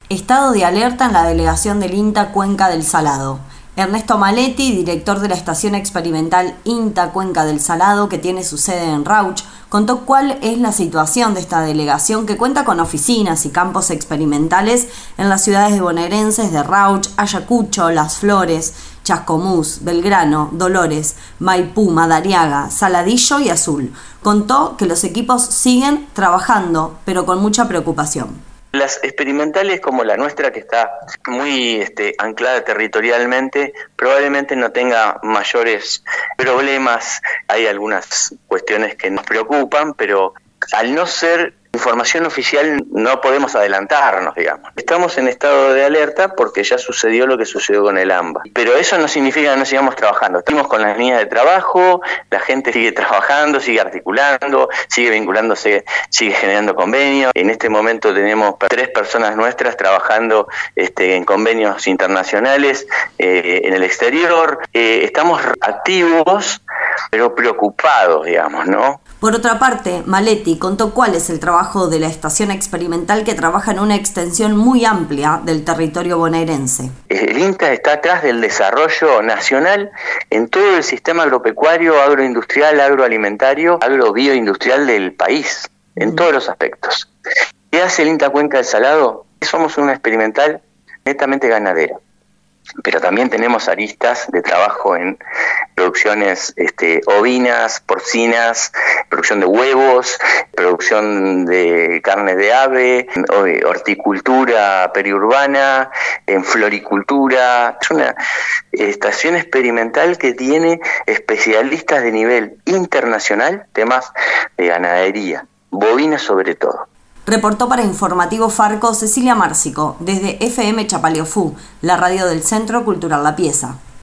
Estado de alerta en la delegación del INTA Cuenca del Salado. Ernesto Maletti, director de la Estación Experimental INTA Cuenca del Salado, que tiene su sede en Rauch, contó cuál es la situación de esta delegación que cuenta con oficinas y campos experimentales en las ciudades bonaerenses de Rauch, Ayacucho, Las Flores, Chascomús, Belgrano, Dolores, Maipú, Madariaga, Saladillo y Azul. Contó que los equipos siguen trabajando, pero con mucha preocupación. Las experimentales como la nuestra, que está muy anclada territorialmente, probablemente no tenga mayores problemas. Hay algunas cuestiones que nos preocupan, pero al no ser información oficial no podemos adelantarnos, digamos. Estamos en estado de alerta porque ya sucedió lo que sucedió con el AMBA. Pero eso no significa que no sigamos trabajando. Estamos con las líneas de trabajo, la gente sigue trabajando, sigue articulando, sigue vinculándose, sigue generando convenios. En este momento tenemos 3 personas nuestras trabajando en convenios internacionales en el exterior. Estamos activos, pero preocupados, digamos, ¿no? Por otra parte, Maletti contó cuál es el trabajo de la estación experimental, que trabaja en una extensión muy amplia del territorio bonaerense. El INTA está atrás del desarrollo nacional en todo el sistema agropecuario, agroindustrial, agroalimentario, agrobioindustrial del país, en todos los aspectos. ¿Qué hace el INTA Cuenca del Salado? Somos una experimental netamente ganadera, pero también tenemos aristas de trabajo en producciones ovinas, porcinas, producción de huevos, producción de carne de ave, horticultura periurbana, en floricultura. Es una estación experimental que tiene especialistas de nivel internacional, temas de ganadería, bovina sobre todo. Reportó para Informativo Farco Cecilia Márcico, desde FM Chapaleofú, la radio del Centro Cultural La Pieza.